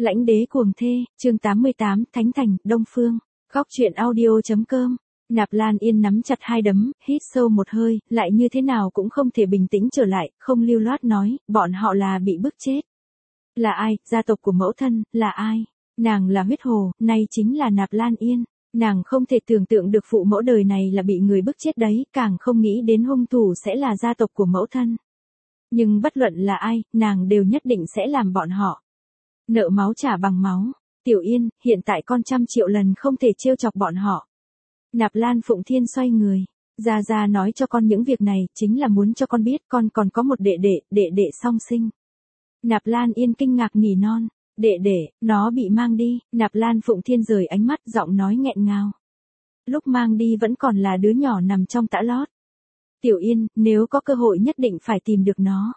Lãnh đế cuồng thê, chương 88, Thánh Thành, Đông Phương. Góc truyện audio.com. Nạp Lan Yên nắm chặt hai đấm, hít sâu một hơi, lại như thế nào cũng không thể bình tĩnh trở lại, không lưu loát nói, bọn họ là bị bức chết. Là ai, gia tộc của mẫu thân, là ai? Nàng là huyết hồ, nay chính là Nạp Lan Yên. Nàng không thể tưởng tượng được phụ mẫu đời này là bị người bức chết đấy, càng không nghĩ đến hung thủ sẽ là gia tộc của mẫu thân. Nhưng bất luận là ai, nàng đều nhất định sẽ làm bọn họ nợ máu trả bằng máu. Tiểu Yên, hiện tại con 100 triệu lần không thể trêu chọc bọn họ. Nạp Lan Phụng Thiên xoay người. Gia nói cho con những việc này, chính là muốn cho con biết con còn có một đệ đệ song sinh. Nạp Lan Yên kinh ngạc nỉ non. Đệ, nó bị mang đi. Nạp Lan Phụng Thiên rời ánh mắt, giọng nói nghẹn ngào. Lúc mang đi vẫn còn là đứa nhỏ nằm trong tã lót. Tiểu Yên, nếu có cơ hội nhất định phải tìm được nó.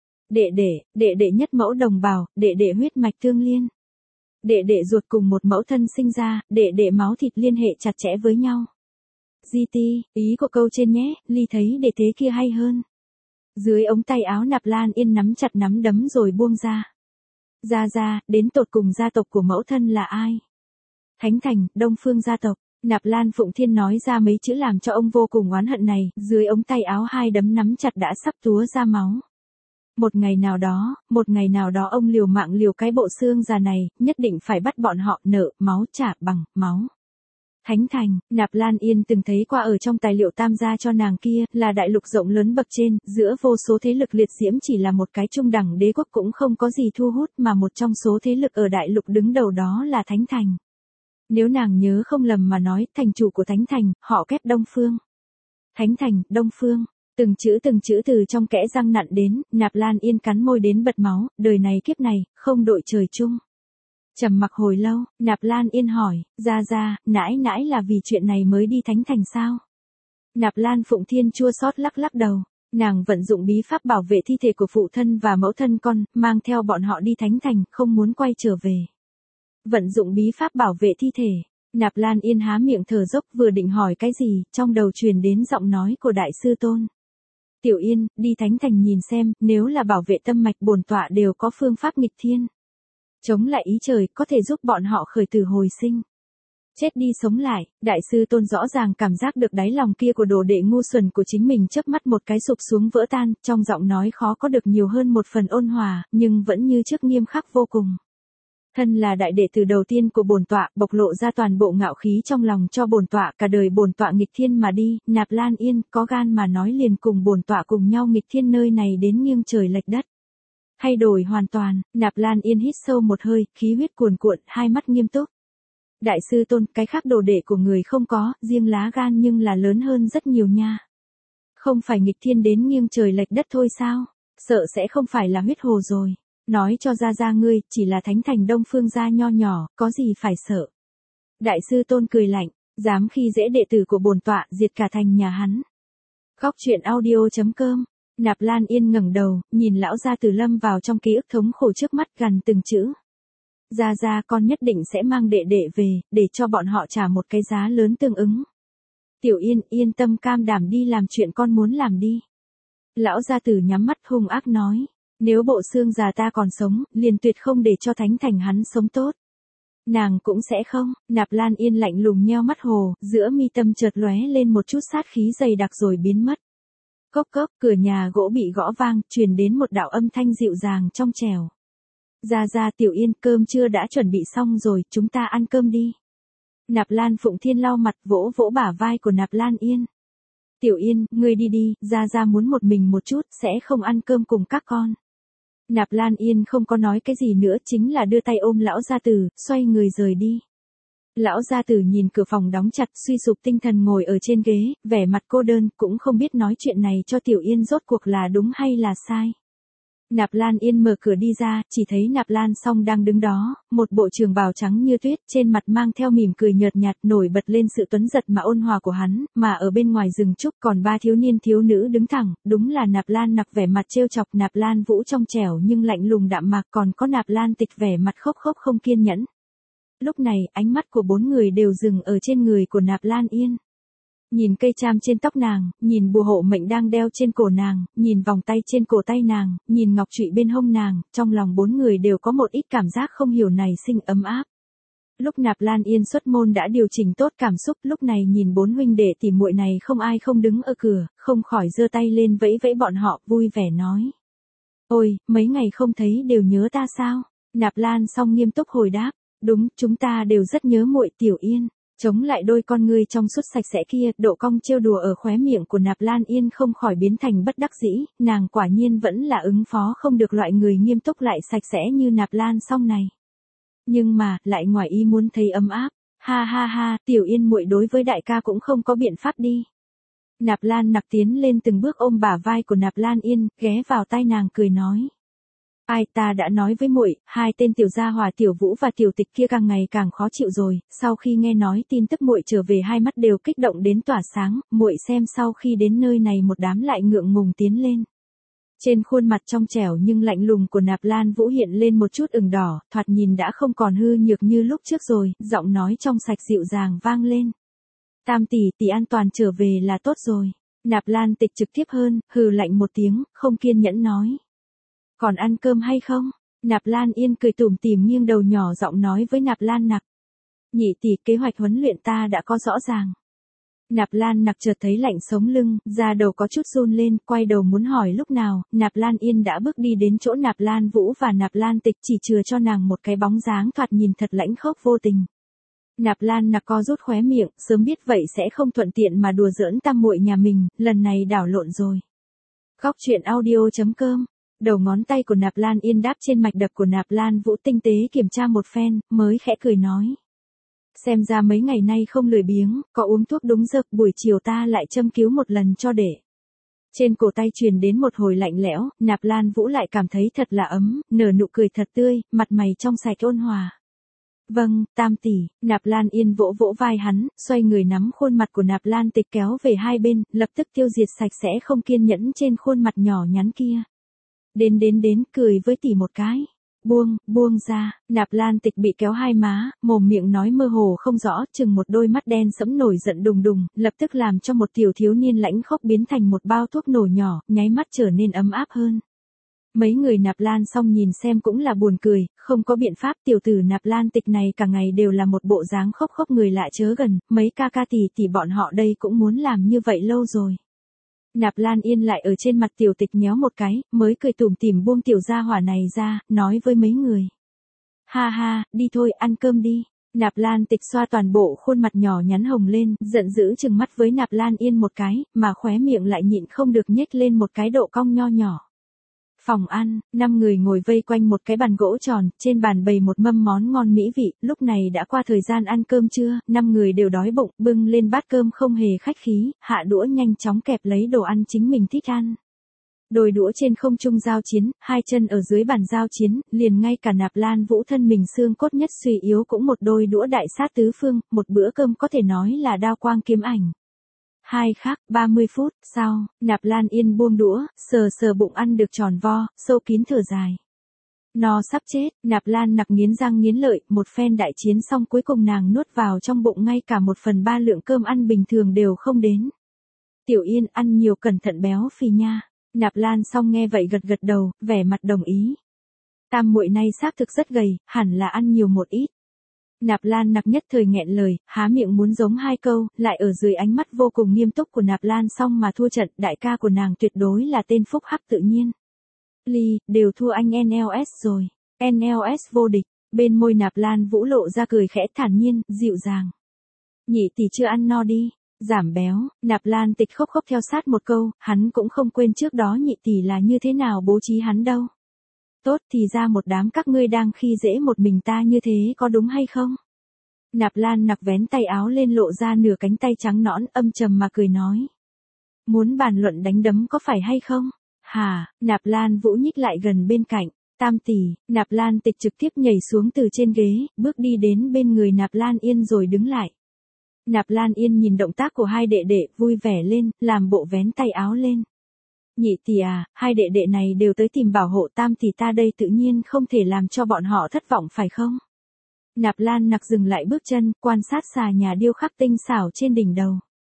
Đệ nhất mẫu đồng bào, đệ huyết mạch tương liên. Đệ ruột cùng một mẫu thân sinh ra, đệ máu thịt liên hệ chặt chẽ với nhau. GT, ý của câu trên nhé, Ly thấy đệ thế kia hay hơn. Dưới ống tay áo Nạp Lan Yên nắm chặt nắm đấm rồi buông ra. Gia, đến tột cùng gia tộc của mẫu thân là ai? Thánh Thành, Đông Phương gia tộc. Nạp Lan Phụng Thiên nói ra mấy chữ làm cho ông vô cùng oán hận này, dưới ống tay áo hai đấm nắm chặt đã sắp túa ra máu. Một ngày nào đó ông liều mạng liều cái bộ xương già này, nhất định phải bắt bọn họ nợ máu trả bằng máu. Thánh Thành, Nạp Lan Yên từng thấy qua ở trong tài liệu Tam gia cho nàng kia, là đại lục rộng lớn bậc trên, giữa vô số thế lực liệt diễm chỉ là một cái trung đẳng đế quốc cũng không có gì thu hút mà một trong số thế lực ở đại lục đứng đầu đó là Thánh Thành. Nếu nàng nhớ không lầm mà nói, thành chủ của Thánh Thành, họ kép Đông Phương. Thánh Thành, Đông Phương. Từng chữ từ trong kẽ răng nặn đến, Nạp Lan Yên cắn môi đến bật máu, đời này kiếp này, không đội trời chung. Trầm mặc hồi lâu, Nạp Lan Yên hỏi, Gia, nãi là vì chuyện này mới đi Thánh Thành sao? Nạp Lan Phụng Thiên chua xót lắc đầu, nàng vận dụng bí pháp bảo vệ thi thể của phụ thân và mẫu thân con, mang theo bọn họ đi Thánh Thành, không muốn quay trở về. Vận dụng bí pháp bảo vệ thi thể. Nạp Lan Yên há miệng thở dốc vừa định hỏi cái gì, trong đầu truyền đến giọng nói của Đại Sư Tôn. Tiểu Yên, đi Thánh Thành nhìn xem, nếu là bảo vệ tâm mạch bổn tọa đều có phương pháp nghịch thiên. Chống lại ý trời, có thể giúp bọn họ khởi tử hồi sinh. Chết đi sống lại, Đại Sư Tôn rõ ràng cảm giác được đáy lòng kia của đồ đệ ngu xuẩn của chính mình chớp mắt một cái sụp xuống vỡ tan, trong giọng nói khó có được nhiều hơn một phần ôn hòa, nhưng vẫn như trước nghiêm khắc vô cùng. Thân là đại đệ tử đầu tiên của bổn tọa, bộc lộ ra toàn bộ ngạo khí trong lòng cho bổn tọa, cả đời bổn tọa nghịch thiên mà đi, Nạp Lan Yên có gan mà nói liền cùng bổn tọa cùng nhau nghịch thiên nơi này đến nghiêng trời lệch đất. Thay đổi hoàn toàn, Nạp Lan Yên hít sâu một hơi, khí huyết cuồn cuộn, hai mắt nghiêm túc. Đại Sư Tôn, cái khác đồ đệ của người không có, riêng lá gan nhưng là lớn hơn rất nhiều nha. Không phải nghịch thiên đến nghiêng trời lệch đất thôi sao? Sợ sẽ không phải là huyết hồ rồi. Nói cho Gia ngươi, chỉ là Thánh Thành Đông Phương gia nho nhỏ, có gì phải sợ. Đại Sư Tôn cười lạnh, dám khi dễ đệ tử của bổn tọa, diệt cả thành nhà hắn. Góc truyện audio.com. Nạp Lan Yên ngẩng đầu, nhìn lão gia tử lâm vào trong ký ức thống khổ trước mắt gần từng chữ. Gia con nhất định sẽ mang đệ về, để cho bọn họ trả một cái giá lớn tương ứng. Tiểu Yên, yên tâm cam đảm đi làm chuyện con muốn làm đi. Lão gia tử nhắm mắt hung ác nói. Nếu bộ xương già ta còn sống, liền tuyệt không để cho Thánh Thành hắn sống tốt. Nàng cũng sẽ không. Nạp Lan Yên lạnh lùng nheo mắt hồ, giữa mi tâm chợt lóe lên một chút sát khí dày đặc rồi biến mất. Cốc, cửa nhà gỗ bị gõ vang, truyền đến một đạo âm thanh dịu dàng trong trẻo. Gia Tiểu Yên, cơm trưa đã chuẩn bị xong rồi, chúng ta ăn cơm đi. Nạp Lan Phụng Thiên lau mặt vỗ bả vai của Nạp Lan Yên. Tiểu Yên, ngươi đi, Gia muốn một mình một chút, sẽ không ăn cơm cùng các con. Nạp Lan Yên không có nói cái gì nữa, chính là đưa tay ôm lão gia tử, xoay người rời đi. Lão gia tử nhìn cửa phòng đóng chặt, suy sụp tinh thần ngồi ở trên ghế, vẻ mặt cô đơn, cũng không biết nói chuyện này cho Tiểu Yên rốt cuộc là đúng hay là sai. Nạp Lan Yên mở cửa đi ra, chỉ thấy Nạp Lan Song đang đứng đó, một bộ trường bào trắng như tuyết, trên mặt mang theo mỉm cười nhợt nhạt, nổi bật lên sự tuấn giật mà ôn hòa của hắn, mà ở bên ngoài rừng trúc còn ba thiếu niên thiếu nữ đứng thẳng, đúng là Nạp Lan Nặc vẻ mặt trêu chọc, Nạp Lan Vũ trong trẻo nhưng lạnh lùng đạm mạc, còn có Nạp Lan Tịch vẻ mặt khốc không kiên nhẫn. Lúc này, ánh mắt của bốn người đều dừng ở trên người của Nạp Lan Yên. Nhìn cây cham trên tóc nàng, nhìn bùa hộ mệnh đang đeo trên cổ nàng, nhìn vòng tay trên cổ tay nàng, nhìn ngọc trụy bên hông nàng, trong lòng bốn người đều có một ít cảm giác không hiểu nảy sinh ấm áp. Lúc Nạp Lan Yên xuất môn đã điều chỉnh tốt cảm xúc, lúc này nhìn bốn huynh đệ tỉ muội này không ai không đứng ở cửa, không khỏi giơ tay lên vẫy vẫy bọn họ, vui vẻ nói. Ôi, mấy ngày không thấy đều nhớ ta sao? Nạp Lan Song nghiêm túc hồi đáp, đúng, chúng ta đều rất nhớ muội Tiểu Yên. Chống lại đôi con ngươi trong suốt sạch sẽ kia, độ cong trêu đùa ở khóe miệng của Nạp Lan Yên không khỏi biến thành bất đắc dĩ, nàng quả nhiên vẫn là ứng phó không được loại người nghiêm túc lại sạch sẽ như Nạp Lan Song này. Nhưng mà, lại ngoài ý muốn thấy ấm áp, ha ha ha, Tiểu Yên muội đối với đại ca cũng không có biện pháp đi. Nạp Lan Nặc tiến lên từng bước ôm bả vai của Nạp Lan Yên, ghé vào tai nàng cười nói. Ai, ta đã nói với muội, hai tên tiểu gia hỏa Tiểu Vũ và Tiểu Tịch kia càng ngày càng khó chịu rồi, sau khi nghe nói tin tức muội trở về hai mắt đều kích động đến tỏa sáng, muội xem sau khi đến nơi này một đám lại ngượng ngùng tiến lên. Trên khuôn mặt trong trẻo nhưng lạnh lùng của Nạp Lan Vũ hiện lên một chút ửng đỏ, thoạt nhìn đã không còn hư nhược như lúc trước rồi, giọng nói trong sạch dịu dàng vang lên. Tam tỷ tỷ an toàn trở về là tốt rồi. Nạp Lan Tịch trực tiếp hơn, hừ lạnh một tiếng, không kiên nhẫn nói. Còn ăn cơm hay không? Nạp Lan Yên cười tủm tỉm nghiêng đầu nhỏ giọng nói với Nạp Lan Nặc. Nhị tỷ, kế hoạch huấn luyện ta đã có rõ ràng. Nạp Lan Nặc chợt thấy lạnh sống lưng, da đầu có chút run lên, quay đầu muốn hỏi lúc nào, Nạp Lan Yên đã bước đi đến chỗ Nạp Lan Vũ và Nạp Lan Tịch, chỉ chừa cho nàng một cái bóng dáng thoạt nhìn thật lãnh khốc vô tình. Nạp Lan Nặc co rút khóe miệng, sớm biết vậy sẽ không thuận tiện mà đùa giỡn tam muội nhà mình, lần này đảo lộn rồi. Góc truyện audio.com. Đầu ngón tay của Nạp Lan Yên đáp trên mạch đập của Nạp Lan Vũ, tinh tế kiểm tra một phen, mới khẽ cười nói. Xem ra mấy ngày nay không lười biếng, có uống thuốc đúng giờ, buổi chiều ta lại châm cứu một lần cho để. Trên cổ tay truyền đến một hồi lạnh lẽo, Nạp Lan Vũ lại cảm thấy thật là ấm, nở nụ cười thật tươi, mặt mày trong sạch ôn hòa. Vâng, tam tỷ, Nạp Lan Yên vỗ vỗ vai hắn, xoay người nắm khuôn mặt của Nạp Lan Tịch kéo về hai bên, lập tức tiêu diệt sạch sẽ không kiên nhẫn trên khuôn mặt nhỏ nhắn kia. Đến, cười với tỷ một cái. Buông ra, Nạp Lan Tịch bị kéo hai má, mồm miệng nói mơ hồ không rõ, chừng một đôi mắt đen sẫm nổi giận đùng đùng, lập tức làm cho một tiểu thiếu niên lãnh khốc biến thành một bao thuốc nổ nhỏ, nháy mắt trở nên ấm áp hơn. Mấy người Nạp Lan Song nhìn xem cũng là buồn cười, không có biện pháp, tiểu tử Nạp Lan Tịch này cả ngày đều là một bộ dáng khóc người lạ chớ gần, mấy ca ca tỷ bọn họ đây cũng muốn làm như vậy lâu rồi. Nạp Lan Yên lại ở trên mặt Tiểu Tịch nhéo một cái, mới cười tủm tỉm buông tiểu gia hỏa này ra, nói với mấy người. Ha ha, đi thôi, ăn cơm đi. Nạp Lan Tịch xoa toàn bộ khuôn mặt nhỏ nhắn hồng lên, giận dữ trừng mắt với Nạp Lan Yên một cái, mà khóe miệng lại nhịn không được nhếch lên một cái độ cong nho nhỏ. Phòng ăn, 5 người ngồi vây quanh một cái bàn gỗ tròn, trên bàn bày một mâm món ngon mỹ vị, lúc này đã qua thời gian ăn cơm trưa, 5 người đều đói bụng, bưng lên bát cơm không hề khách khí, hạ đũa nhanh chóng kẹp lấy đồ ăn chính mình thích ăn. Đôi đũa trên không trung giao chiến, hai chân ở dưới bàn giao chiến, liền ngay cả Nạp Lan Vũ thân mình xương cốt nhất suy yếu cũng một đôi đũa đại sát tứ phương, một bữa cơm có thể nói là đao quang kiếm ảnh. 30 phút sau, Nạp Lan Yên buông đũa, sờ bụng ăn được tròn vo, sâu kín thở dài. No sắp chết, Nạp Lan Nặc nghiến răng nghiến lợi, một phen đại chiến xong cuối cùng nàng nuốt vào trong bụng ngay cả 1/3 lượng cơm ăn bình thường đều không đến. Tiểu Yên ăn nhiều cẩn thận béo phì nha. Nạp Lan Song nghe vậy gật đầu, vẻ mặt đồng ý. Tam muội nay xác thực rất gầy, hẳn là ăn nhiều một ít. Nạp Lan Nặc nhất thời nghẹn lời, há miệng muốn giống hai câu, lại ở dưới ánh mắt vô cùng nghiêm túc của Nạp Lan Song mà thua trận, đại ca của nàng tuyệt đối là tên phúc hắc tự nhiên. Đều thua anh NLS rồi, NLS vô địch, bên môi Nạp Lan Vũ lộ ra cười khẽ thản nhiên, dịu dàng. Nhị tỷ chưa ăn no đi, giảm béo, Nạp Lan Tịch khóc theo sát một câu, hắn cũng không quên trước đó nhị tỷ là như thế nào bố trí hắn đâu. Tốt thì ra một đám các ngươi đang khi dễ một mình ta như thế có đúng hay không? Nạp Lan Nặc vén tay áo lên lộ ra nửa cánh tay trắng nõn âm trầm mà cười nói. Muốn bàn luận đánh đấm có phải hay không? Hả, Nạp Lan Vũ nhích lại gần bên cạnh, tam tỷ, Nạp Lan Tịch trực tiếp nhảy xuống từ trên ghế, bước đi đến bên người Nạp Lan Yên rồi đứng lại. Nạp Lan Yên nhìn động tác của hai đệ đệ vui vẻ lên, làm bộ vén tay áo lên. Nhị tỷ à, hai đệ đệ này đều tới tìm bảo hộ tam tỷ ta đây tự nhiên không thể làm cho bọn họ thất vọng phải không? Nạp Lan Nặc dừng lại bước chân, quan sát xà nhà điêu khắc tinh xảo trên đỉnh đầu.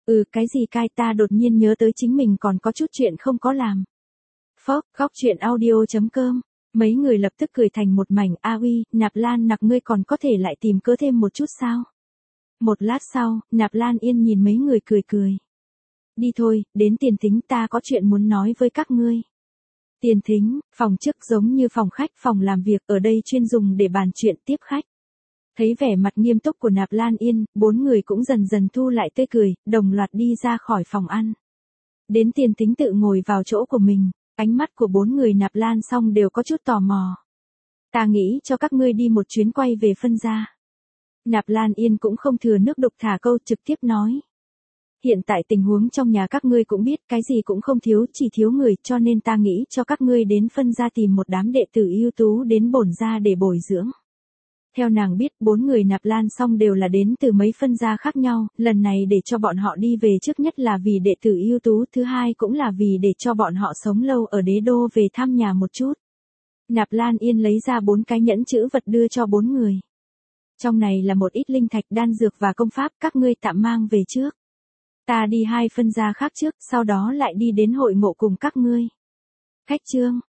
Cái gì cai, ta đột nhiên nhớ tới chính mình còn có chút chuyện không có làm. Phốc, góc chuyện audio.com. Mấy người lập tức cười thành một mảnh. Uy, Nạp Lan Nặc, ngươi còn có thể lại tìm cớ thêm một chút sao? Một lát sau, Nạp Lan Yên nhìn mấy người cười cười. Đi thôi, đến tiền thính, ta có chuyện muốn nói với các ngươi. Tiền thính, phòng trước giống như phòng khách, phòng làm việc, ở đây chuyên dùng để bàn chuyện tiếp khách. Thấy vẻ mặt nghiêm túc của Nạp Lan Yên, bốn người cũng dần dần thu lại tươi cười, đồng loạt đi ra khỏi phòng ăn. Đến tiền thính tự ngồi vào chỗ của mình, ánh mắt của bốn người Nạp Lan xong đều có chút tò mò. Ta nghĩ cho các ngươi đi một chuyến quay về phân gia. Nạp Lan Yên cũng không thừa nước đục thả câu, trực tiếp nói. Hiện tại tình huống trong nhà các ngươi cũng biết, cái gì cũng không thiếu, chỉ thiếu người, cho nên ta nghĩ cho các ngươi đến phân gia tìm một đám đệ tử ưu tú đến bổn gia để bồi dưỡng. Theo nàng biết, bốn người Nạp Lan xong đều là đến từ mấy phân gia khác nhau, lần này để cho bọn họ đi về trước nhất là vì đệ tử ưu tú, thứ hai cũng là vì để cho bọn họ sống lâu ở đế đô về thăm nhà một chút. Nạp Lan Yên lấy ra 4 cái nhẫn chữ vật đưa cho 4 người. Trong này là một ít linh thạch, đan dược và công pháp, các ngươi tạm mang về trước. Ta đi 2 phân gia khác trước, sau đó lại đi đến hội ngộ cùng các ngươi. Khách trương,